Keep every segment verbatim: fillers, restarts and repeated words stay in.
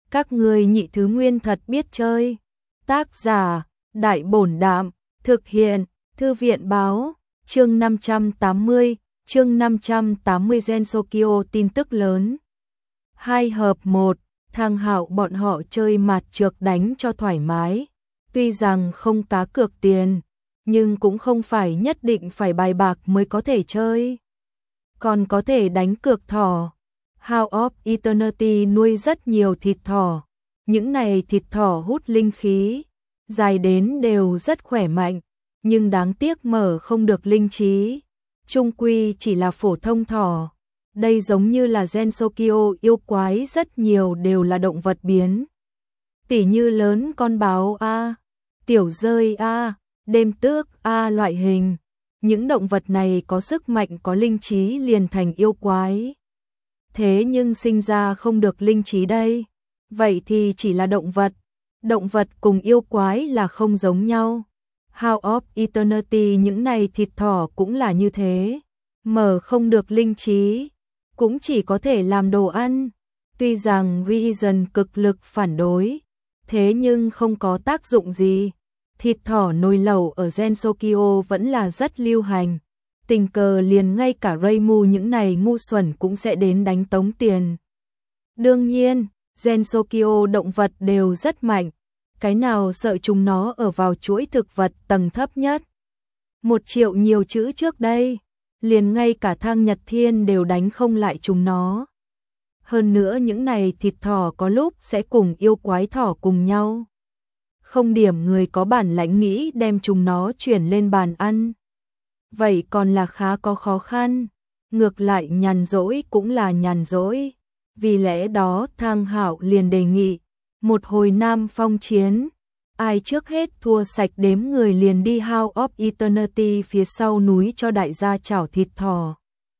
Các ngươi nhị thứ nguyên thật biết chơi. Tác giả, Đại Bổn Đạm, thực hiện, Thư viện Báo, chương năm trăm tám mươi, chương năm trăm tám mươi Gensokyo tin tức lớn. Hai hợp một, Thang Hạo bọn họ chơi mặt trược đánh cho thoải mái. Tuy rằng không cá cược tiền, nhưng cũng không phải nhất định phải bài bạc mới có thể chơi. Còn có thể đánh cược thỏ. House of Eternity nuôi rất nhiều thịt thỏ. Những này thịt thỏ hút linh khí, dài đến đều rất khỏe mạnh, nhưng đáng tiếc mở không được linh trí. Chung quy chỉ là phổ thông thỏ. Đây giống như là Gensokyo yêu quái rất nhiều đều là động vật biến. Tỉ như lớn con báo A, tiểu rơi A, đêm tước A loại hình. Những động vật này có sức mạnh có linh trí liền thành yêu quái. Thế nhưng sinh ra không được linh trí đây. Vậy thì chỉ là động vật. Động vật cùng yêu quái là không giống nhau. House of Eternity những này thịt thỏ cũng là như thế. Mở không được linh trí, cũng chỉ có thể làm đồ ăn. Tuy rằng Reason cực lực phản đối, thế nhưng không có tác dụng gì. Thịt thỏ nồi lẩu ở Gensokyo vẫn là rất lưu hành. Tình cờ liền ngay cả Reimu những này ngu xuẩn cũng sẽ đến đánh tống tiền. Đương nhiên, Gensokyo động vật đều rất mạnh. Cái nào sợ chúng nó ở vào chuỗi thực vật tầng thấp nhất. Một triệu nhiều chữ trước đây, liền ngay cả Thang Nhật Thiên đều đánh không lại chúng nó. Hơn nữa những này thịt thỏ có lúc sẽ cùng yêu quái thỏ cùng nhau. Không điểm người có bản lãnh nghĩ đem chúng nó chuyển lên bàn ăn. Vậy còn là khá có khó khăn. Ngược lại nhàn rỗi cũng là nhàn rỗi. Vì lẽ đó Thang Hạo liền đề nghị một hồi Nam Phong chiến, ai trước hết thua sạch đếm người liền đi House of Eternity phía sau núi cho đại gia chảo thịt thỏ.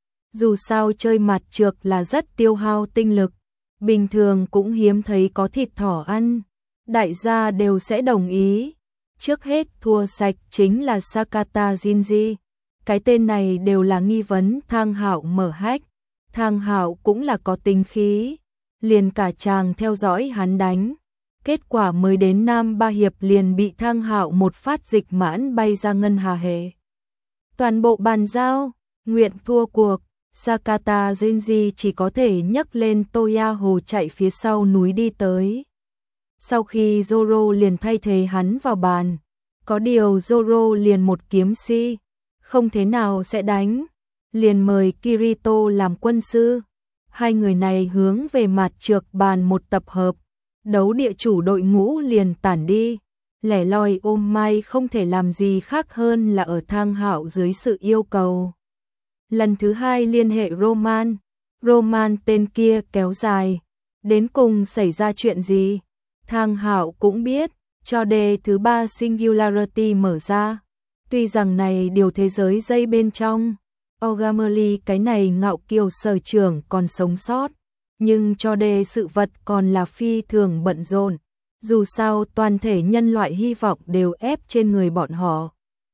Dù sao chơi mặt trược là rất tiêu hao tinh lực, bình thường cũng hiếm thấy có thịt thỏ ăn. Đại gia đều sẽ đồng ý. Trước hết thua sạch chính là Sakata Jinji. Cái tên này đều là nghi vấn Thang Hạo mở hách. Thang Hạo cũng là có tính khí, liền cả chàng theo dõi hắn đánh. Kết quả mới đến Nam Ba Hiệp liền bị Thang Hạo một phát dịch mãn bay ra ngân hà hệ. Toàn bộ bàn giao, nguyện thua cuộc, Sakata Genji chỉ có thể nhấc lên Toya Hồ chạy phía sau núi đi tới. Sau khi Zoro liền thay thế hắn vào bàn, có điều Zoro liền một kiếm si, không thế nào sẽ đánh. Liền mời Kirito làm quân sư. Hai người này hướng về mặt trược bàn một tập hợp. Đấu địa chủ đội ngũ liền tản đi. Lẻ loi ôm mai không thể làm gì khác hơn là ở Thang Hạo dưới sự yêu cầu. Lần thứ hai liên hệ Roman. Roman tên kia kéo dài. Đến cùng xảy ra chuyện gì? Thang Hạo cũng biết. Cho đề thứ ba Singularity mở ra. Tuy rằng này điều thế giới dây bên trong. Ogamori cái này ngạo kiều sở trưởng còn sống sót, nhưng cho đề sự vật còn là phi thường bận rộn. Dù sao toàn thể nhân loại hy vọng đều ép trên người bọn họ.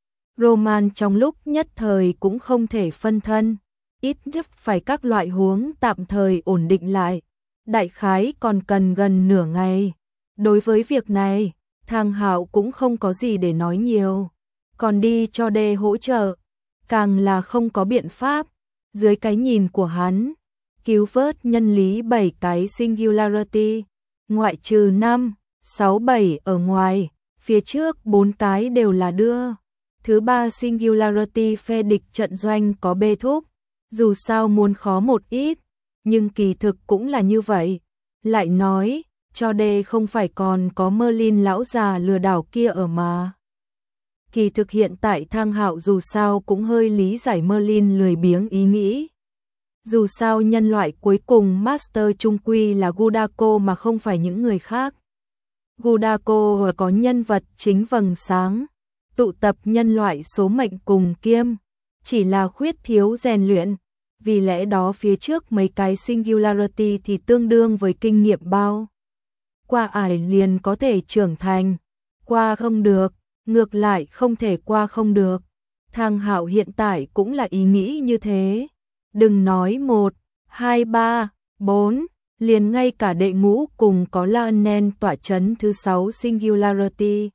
Roman trong lúc nhất thời cũng không thể phân thân, ít nhất phải các loại huống tạm thời ổn định lại. Đại khái còn cần gần nửa ngày. Đối với việc này, Thang Hạo cũng không có gì để nói nhiều, còn đi cho đề hỗ trợ. Càng là không có biện pháp, dưới cái nhìn của hắn, cứu vớt nhân lý bảy cái Singularity, ngoại trừ năm, sáu, bảy ở ngoài, phía trước bốn cái đều là đưa. Thứ ba Singularity phe địch trận doanh có bê thúc, dù sao muốn khó một ít, nhưng kỳ thực cũng là như vậy. Lại nói, cho đề không phải còn có Merlin lão già lừa đảo kia ở mà. Kỳ thực hiện tại Thang Hạo dù sao cũng hơi lý giải Merlin lười biếng ý nghĩ. Dù sao nhân loại cuối cùng Master trung quy là Gudako mà không phải những người khác. Gudako có nhân vật chính vầng sáng, tụ tập nhân loại số mệnh cùng kiêm, chỉ là khuyết thiếu rèn luyện. Vì lẽ đó phía trước mấy cái Singularity thì tương đương với kinh nghiệm bao. Qua ải liền có thể trưởng thành, qua không được. Ngược lại không thể qua không được. Thang Hạo hiện tại cũng là ý nghĩ như thế. Đừng nói một, hai, ba, bốn, liền ngay cả đệ ngũ cùng có Lionel tọa chấn thứ sáu Singularity.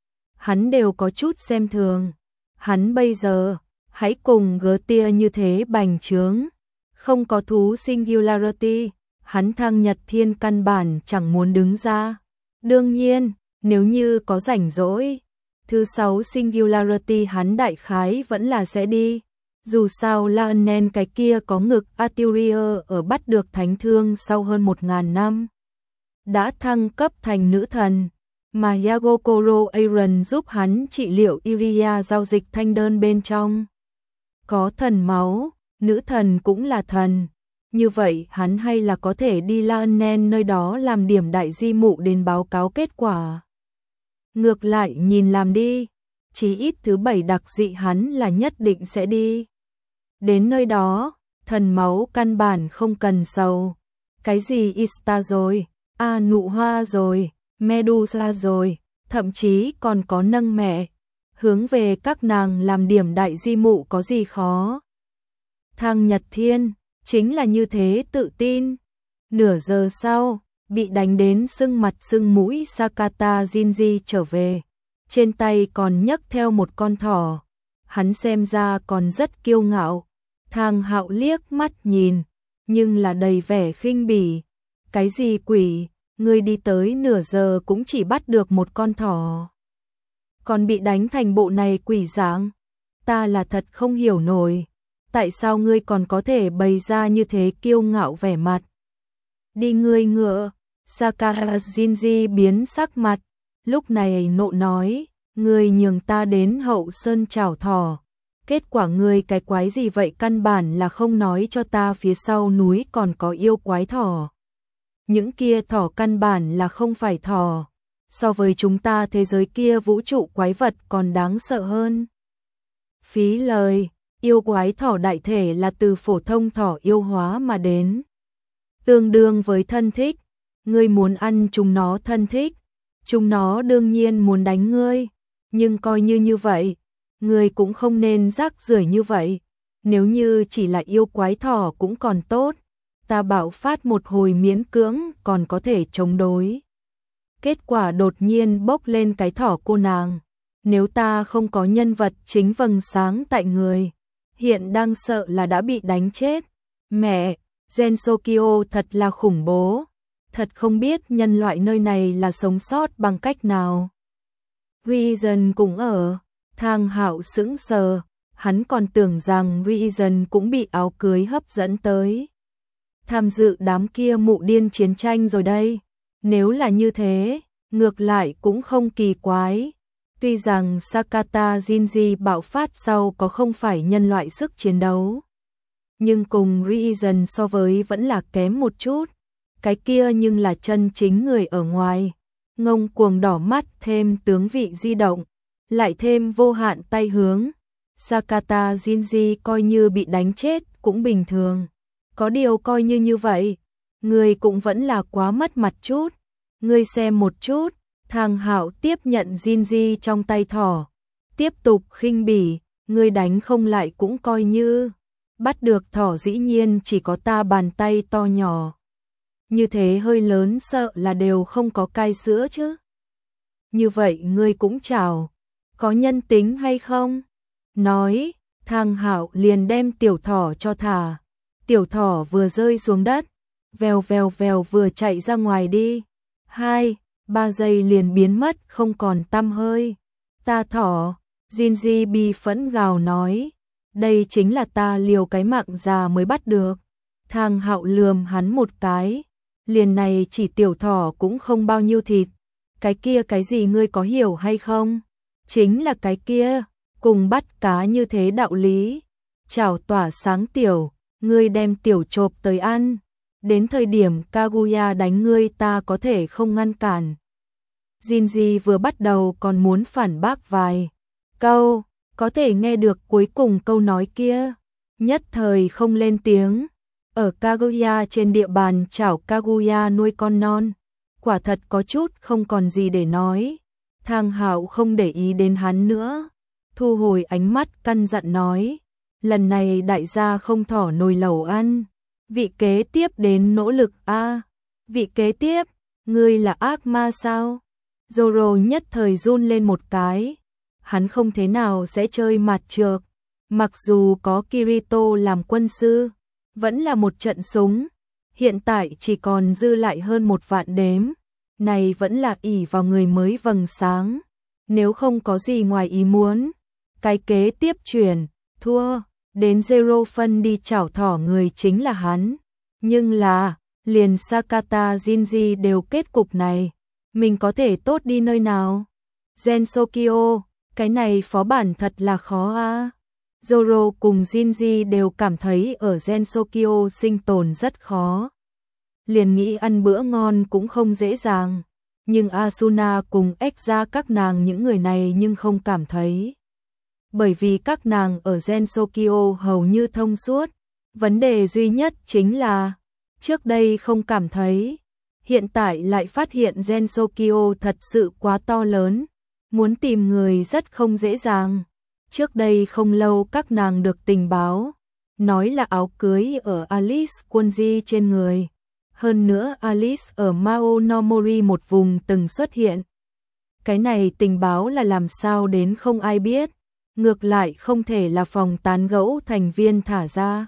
Hắn đều có chút xem thường. Hắn bây giờ, hãy cùng gớ tia như thế bành trướng. Không có thú Singularity, hắn Thang Nhật Thiên căn bản chẳng muốn đứng ra. Đương nhiên, nếu như có rảnh rỗi, thứ sáu Singularity hắn đại khái vẫn là sẽ đi. Dù sao Lionel cái kia có ngực Artillery ở bắt được thánh thương sau hơn một ngàn năm. Đã thăng cấp thành nữ thần, mà Yagokoro Aaron giúp hắn trị liệu Iria giao dịch thanh đơn bên trong. Có thần máu, nữ thần cũng là thần. Như vậy hắn hay là có thể đi Lionel nơi đó làm điểm đại di mụ đến báo cáo kết quả. Ngược lại nhìn làm đi, chí ít thứ bảy đặc dị hắn là nhất định sẽ đi. Đến nơi đó, thần máu căn bản không cần sầu. Cái gì Ista rồi, A Nụ Hoa rồi, Medusa rồi, thậm chí còn có nâng mẹ. Hướng về các nàng làm điểm đại di mụ có gì khó. Thang Nhật Thiên, chính là như thế tự tin. Nửa giờ sau, bị đánh đến sưng mặt sưng mũi Sakata Jinji trở về. Trên tay còn nhấc theo một con thỏ. Hắn xem ra còn rất kiêu ngạo. Thang Hạo liếc mắt nhìn, nhưng là đầy vẻ khinh bỉ. Cái gì quỷ, ngươi đi tới nửa giờ cũng chỉ bắt được một con thỏ. Còn bị đánh thành bộ này quỷ dạng. Ta là thật không hiểu nổi. Tại sao ngươi còn có thể bày ra như thế kiêu ngạo vẻ mặt? Đi ngươi ngựa. Sakata Jinji biến sắc mặt. Lúc này nộ nói, ngươi nhường ta đến hậu sơn chảo thỏ. Kết quả ngươi cái quái gì vậy, căn bản là không nói cho ta phía sau núi còn có yêu quái thỏ. Những kia thỏ căn bản là không phải thỏ. So với chúng ta thế giới kia vũ trụ quái vật còn đáng sợ hơn. Phí lời, yêu quái thỏ đại thể là từ phổ thông thỏ yêu hóa mà đến. Tương đương với thân thích, ngươi muốn ăn chúng nó thân thích, chúng nó đương nhiên muốn đánh ngươi, nhưng coi như như vậy, ngươi cũng không nên rác rưởi như vậy. Nếu như chỉ là yêu quái thỏ cũng còn tốt, ta bạo phát một hồi miễn cưỡng còn có thể chống đối. Kết quả đột nhiên bốc lên cái thỏ cô nàng. Nếu ta không có nhân vật chính vầng sáng tại người, hiện đang sợ là đã bị đánh chết. Mẹ, Gensokyo thật là khủng bố. Thật không biết nhân loại nơi này là sống sót bằng cách nào. Reason cũng ở. Thang Hạo sững sờ. Hắn còn tưởng rằng Reason cũng bị áo cưới hấp dẫn tới. Tham dự đám kia mụ điên chiến tranh rồi đây. Nếu là như thế, ngược lại cũng không kỳ quái. Tuy rằng Sakata Jinji bạo phát sau có không phải nhân loại sức chiến đấu, nhưng cùng Reason so với vẫn là kém một chút. Cái kia nhưng là chân chính người ở ngoài. Ngông cuồng đỏ mắt thêm tướng vị di động, lại thêm vô hạn tay hướng. Sakata Jinji coi như bị đánh chết cũng bình thường. Có điều coi như như vậy, người cũng vẫn là quá mất mặt chút. Ngươi xem một chút. Thang Hạo tiếp nhận Jinji trong tay thỏ, tiếp tục khinh bỉ, ngươi đánh không lại cũng coi như. Bắt được thỏ dĩ nhiên chỉ có ta bàn tay to nhỏ. Như thế hơi lớn sợ là đều không có cai sữa chứ. Như vậy ngươi cũng chào, có nhân tính hay không? Nói, Thang Hạo liền đem tiểu thỏ cho thả. Tiểu thỏ vừa rơi xuống đất, vèo vèo vèo vừa chạy ra ngoài đi. Hai, ba giây liền biến mất không còn tăm hơi. Ta thỏ, Jinji bi phẫn gào nói. Đây chính là ta liều cái mạng già mới bắt được. Thang Hạo lườm hắn một cái. Liền này chỉ tiểu thỏ cũng không bao nhiêu thịt. Cái kia cái gì ngươi có hiểu hay không? Chính là cái kia, cùng bắt cá như thế đạo lý. Chảo tỏa sáng tiểu, ngươi đem tiểu chộp tới ăn. Đến thời điểm Kaguya đánh ngươi ta có thể không ngăn cản. Jinji vừa bắt đầu còn muốn phản bác vài câu, có thể nghe được cuối cùng câu nói kia. Nhất thời không lên tiếng. Ở Kaguya trên địa bàn chảo Kaguya nuôi con non. Quả thật có chút không còn gì để nói. Thang Hạo không để ý đến hắn nữa. Thu hồi ánh mắt căn dặn nói. Lần này đại gia không thỏ nồi lẩu ăn. Vị kế tiếp đến nỗ lực a. Vị kế tiếp, ngươi là ác ma sao? Zoro nhất thời run lên một cái. Hắn không thế nào sẽ chơi mặt trược. Mặc dù có Kirito làm quân sư, vẫn là một trận súng. Hiện tại chỉ còn dư lại hơn một vạn đếm. Này vẫn là ỷ vào người mới vầng sáng. Nếu không có gì ngoài ý muốn, cái kế tiếp chuyển, thua, đến zero phân đi chảo thỏ người chính là hắn. Nhưng là, liền Sakata Shinji đều kết cục này, mình có thể tốt đi nơi nào? Gensokyo, cái này phó bản thật là khó a. Zoro cùng Shinji đều cảm thấy ở Gensokyo sinh tồn rất khó. Liền nghĩ ăn bữa ngon cũng không dễ dàng. Nhưng Asuna cùng Ekza các nàng những người này nhưng không cảm thấy. Bởi vì các nàng ở Gensokyo hầu như thông suốt. Vấn đề duy nhất chính là trước đây không cảm thấy, hiện tại lại phát hiện Gensokyo thật sự quá to lớn, muốn tìm người rất không dễ dàng. Trước đây không lâu các nàng được tình báo, nói là áo cưới ở Alice Kunji trên người. Hơn nữa Alice ở Maonomori một vùng từng xuất hiện. Cái này tình báo là làm sao đến không ai biết, ngược lại không thể là phòng tán gẫu thành viên thả ra.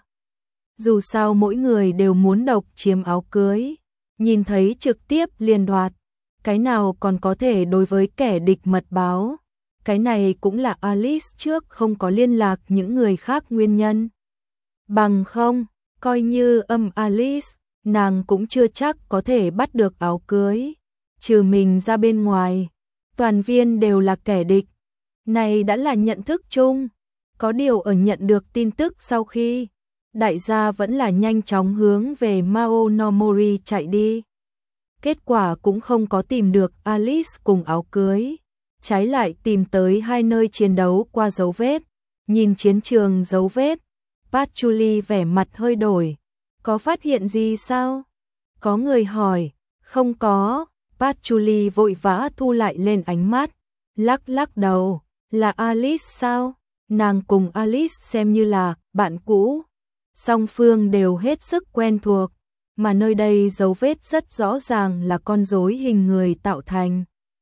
Dù sao mỗi người đều muốn độc chiếm áo cưới, nhìn thấy trực tiếp liền đoạt, cái nào còn có thể đối với kẻ địch mật báo. Cái này cũng là Alice trước không có liên lạc những người khác nguyên nhân. Bằng không, coi như âm Alice, nàng cũng chưa chắc có thể bắt được áo cưới. Trừ mình ra bên ngoài, toàn viên đều là kẻ địch. Này đã là nhận thức chung. Có điều ở nhận được tin tức sau khi, đại gia vẫn là nhanh chóng hướng về Maonomori chạy đi. Kết quả cũng không có tìm được Alice cùng áo cưới. Trái lại tìm tới hai nơi chiến đấu qua dấu vết. Nhìn chiến trường dấu vết, Patchouli vẻ mặt hơi đổi. Có phát hiện gì sao? Có người hỏi. Không có. Patchouli vội vã thu lại lên ánh mắt, lắc lắc đầu. Là Alice sao? Nàng cùng Alice xem như là bạn cũ. Song phương đều hết sức quen thuộc, mà nơi đây dấu vết rất rõ ràng là con rối hình người tạo thành.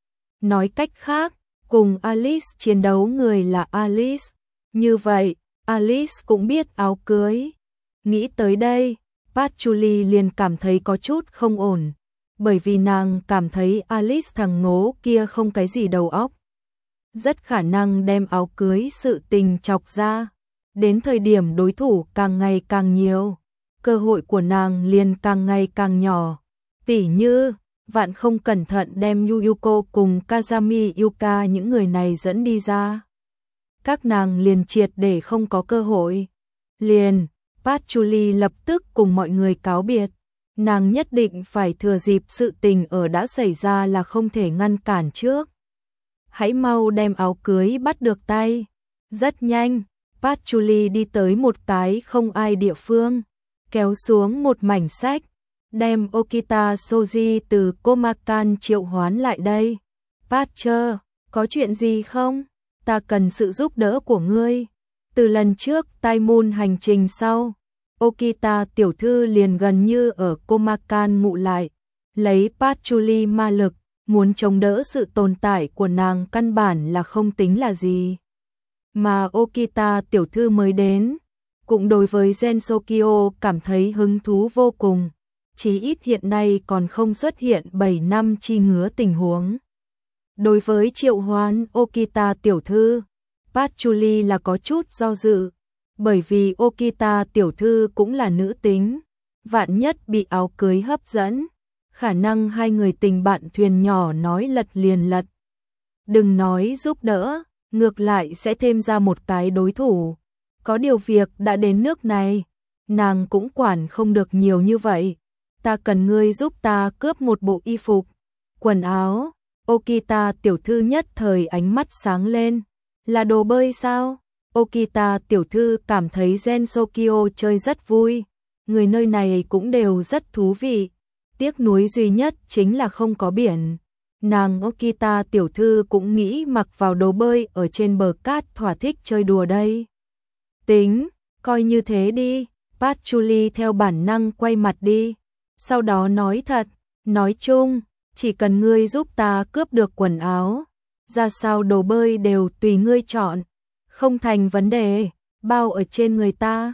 Nói cách khác, cùng Alice chiến đấu người là Alice. Như vậy, Alice cũng biết áo cưới. Nghĩ tới đây, Patchouli liền cảm thấy có chút không ổn, bởi vì nàng cảm thấy Alice thằng ngố kia không cái gì đầu óc. Rất khả năng đem áo cưới sự tình chọc ra. Đến thời điểm đối thủ càng ngày càng nhiều, cơ hội của nàng liền càng ngày càng nhỏ. Tỉ như, vạn không cẩn thận đem Yuyuko cùng Kazami Yuka những người này dẫn đi ra. Các nàng liền triệt để không có cơ hội. Liền, Patchouli lập tức cùng mọi người cáo biệt. Nàng nhất định phải thừa dịp sự tình ở đã xảy ra là không thể ngăn cản trước. Hãy mau đem áo cưới bắt được tay. Rất nhanh, Patchouli đi tới một cái không ai địa phương, kéo xuống một mảnh sách, đem Okita Soji từ Komakan triệu hoán lại đây. Patcher, có chuyện gì không? Ta cần sự giúp đỡ của ngươi. Từ lần trước Tai Moon hành trình sau, Okita tiểu thư liền gần như ở Komakan ngụ lại, lấy Patchouli ma lực, muốn chống đỡ sự tồn tại của nàng căn bản là không tính là gì. Mà Okita tiểu thư mới đến, cũng đối với Gensokyo cảm thấy hứng thú vô cùng, chí ít hiện nay còn không xuất hiện bảy năm chi ngứa tình huống. Đối với triệu hoán Okita tiểu thư, Patchouli là có chút do dự, bởi vì Okita tiểu thư cũng là nữ tính, vạn nhất bị áo cưới hấp dẫn, khả năng hai người tình bạn thuyền nhỏ nói lật liền lật. Đừng nói giúp đỡ, ngược lại sẽ thêm ra một cái đối thủ. Có điều việc đã đến nước này, nàng cũng quản không được nhiều như vậy. Ta cần ngươi giúp ta cướp một bộ y phục, quần áo. Okita tiểu thư nhất thời ánh mắt sáng lên. Là đồ bơi sao? Okita tiểu thư cảm thấy Gensokyo chơi rất vui. Người nơi này cũng đều rất thú vị. Tiếc nuối duy nhất chính là không có biển. Nàng Okita tiểu thư cũng nghĩ mặc vào đồ bơi ở trên bờ cát thỏa thích chơi đùa đây. Tính, coi như thế đi. Patchouli theo bản năng quay mặt đi. Sau đó nói thật, Nói chung, chỉ cần ngươi giúp ta cướp được quần áo, ra sao đồ bơi đều tùy ngươi chọn, không thành vấn đề, bao ở trên người ta.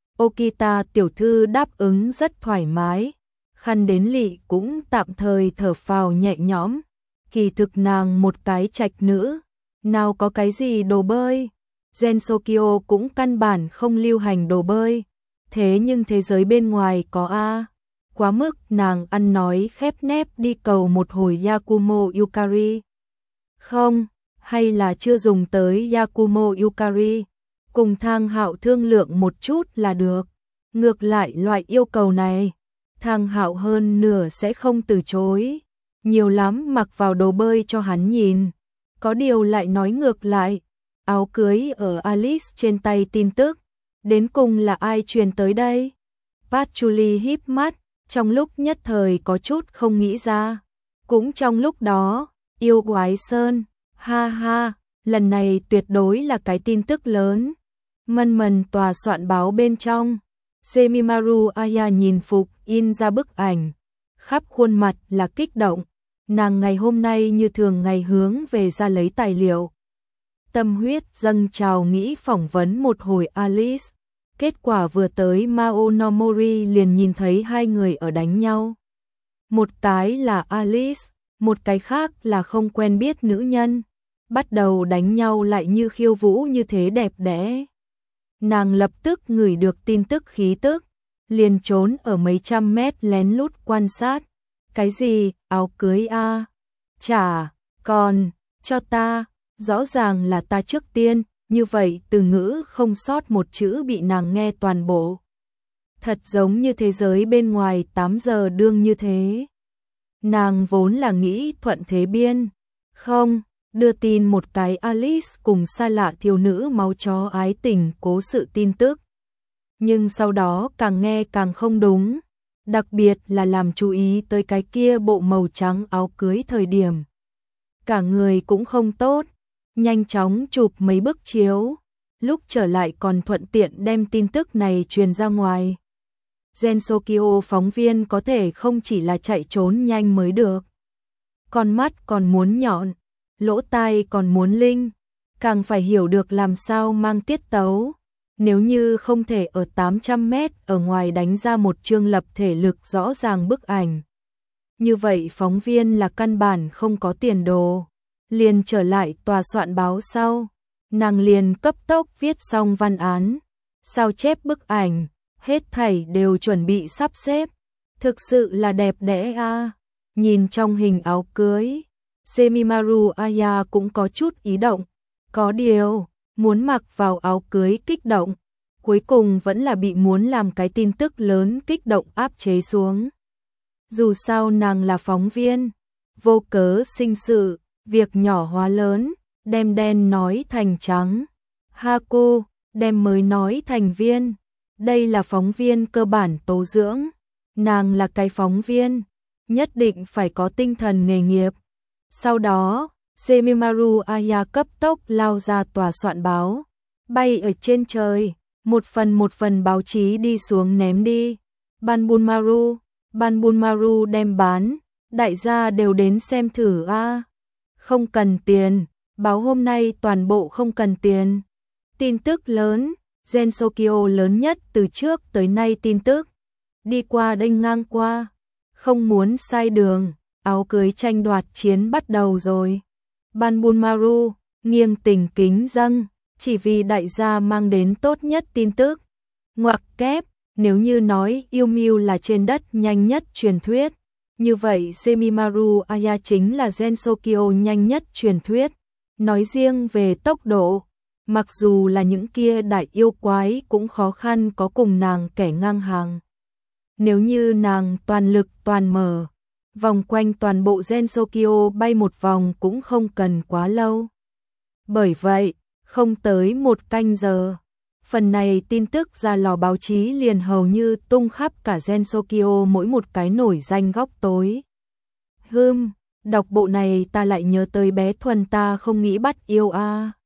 Okita tiểu thư đáp ứng rất thoải mái, khăn đến lị cũng tạm thời thở phào nhẹ nhõm. Kỳ thực nàng một cái trạch nữ, nào có cái gì đồ bơi. Gensokyo cũng căn bản không lưu hành đồ bơi, thế nhưng thế giới bên ngoài có a. Quá mức nàng ăn nói khép nép đi cầu một hồi Yakumo Yukari. Không, hay là chưa dùng tới Yakumo Yukari, cùng Thang Hạo thương lượng một chút là được. Ngược lại loại yêu cầu này, Thang Hạo hơn nửa sẽ không từ chối. Nhiều lắm mặc vào đồ bơi cho hắn nhìn. Có điều lại nói ngược lại, áo cưới ở Alice trên tay tin tức, đến cùng là ai truyền tới đây? Patchouli híp mắt, trong lúc nhất thời có chút không nghĩ ra. Cũng trong lúc đó, yêu quái Sơn, ha ha, lần này tuyệt đối là cái tin tức lớn. Mân mần tòa soạn báo bên trong, Semimaru Aya nhìn Phục in ra bức ảnh, khắp khuôn mặt là kích động. Nàng ngày hôm nay như thường ngày hướng về ra lấy tài liệu. Tâm huyết dâng trào nghĩ phỏng vấn một hồi Alice. Kết quả vừa tới Mao no Mori liền nhìn thấy hai người ở đánh nhau. Một cái là Alice, một cái khác là không quen biết nữ nhân. Bắt đầu đánh nhau lại như khiêu vũ như thế đẹp đẽ. Nàng lập tức ngửi được tin tức khí tức, liền trốn ở mấy trăm mét lén lút quan sát. Cái gì, áo cưới a? À? Chả, còn, cho ta, rõ ràng là ta trước tiên, như vậy từ ngữ không sót một chữ bị nàng nghe toàn bộ. Thật giống như thế giới bên ngoài tám giờ đương như thế. Nàng vốn là nghĩ thuận thế biên, không, đưa tin một cái Alice cùng xa lạ thiếu nữ máu chó ái tình cố sự tin tức. Nhưng sau đó càng nghe càng không đúng. Đặc biệt là làm chú ý tới cái kia bộ màu trắng áo cưới thời điểm. Cả người cũng không tốt, nhanh chóng chụp mấy bức chiếu, lúc trở lại còn thuận tiện đem tin tức này truyền ra ngoài. Gensokyo phóng viên có thể không chỉ là chạy trốn nhanh mới được. Con mắt còn muốn nhọn, lỗ tai còn muốn linh, càng phải hiểu được làm sao mang tiết tấu. Nếu như không thể ở tám trăm mét ở ngoài đánh ra một chương lập thể lực rõ ràng bức ảnh. Như vậy phóng viên là căn bản không có tiền đồ. Liền trở lại tòa soạn báo sau. Nàng liền cấp tốc viết xong văn án. Sao chép bức ảnh. Hết thảy đều chuẩn bị sắp xếp. Thực sự là đẹp đẽ a. À. Nhìn trong hình áo cưới. Semimaru Aya cũng có chút ý động. Có điều. Muốn mặc vào áo cưới kích động, cuối cùng vẫn là bị muốn làm cái tin tức lớn kích động áp chế xuống. Dù sao nàng là phóng viên, vô cớ sinh sự, việc nhỏ hóa lớn, đem đen nói thành trắng. Haku, đem mới nói thành viên. Đây là phóng viên cơ bản tố dưỡng. Nàng là cái phóng viên, nhất định phải có tinh thần nghề nghiệp. Sau đó, Semimaru Aya cấp tốc lao ra tòa soạn báo, bay ở trên trời, một phần một phần báo chí đi xuống ném đi. Banbunmaru, Banbunmaru đem bán, đại gia đều đến xem thử a. À. Không cần tiền, báo hôm nay toàn bộ không cần tiền. Tin tức lớn, Gensokyo lớn nhất từ trước tới nay tin tức. Đi qua đênh ngang qua, không muốn sai đường, áo cưới tranh đoạt chiến bắt đầu rồi. Banbunmaru, nghiêng tình kính dâng, chỉ vì đại gia mang đến tốt nhất tin tức. Ngoặc kép, nếu như nói yêu mưu là trên đất nhanh nhất truyền thuyết, như vậy Semimaru Aya chính là Gensokyo nhanh nhất truyền thuyết. Nói riêng về tốc độ, mặc dù là những kia đại yêu quái cũng khó khăn có cùng nàng kẻ ngang hàng. Nếu như nàng toàn lực toàn mở, vòng quanh toàn bộ Gensokyo bay một vòng cũng không cần quá lâu. Bởi vậy, không tới một canh giờ, phần này tin tức ra lò báo chí liền hầu như tung khắp cả Gensokyo mỗi một cái nổi danh góc tối. Hừm, đọc bộ này ta lại nhớ tới bé Thuần ta không nghĩ bắt yêu a. À.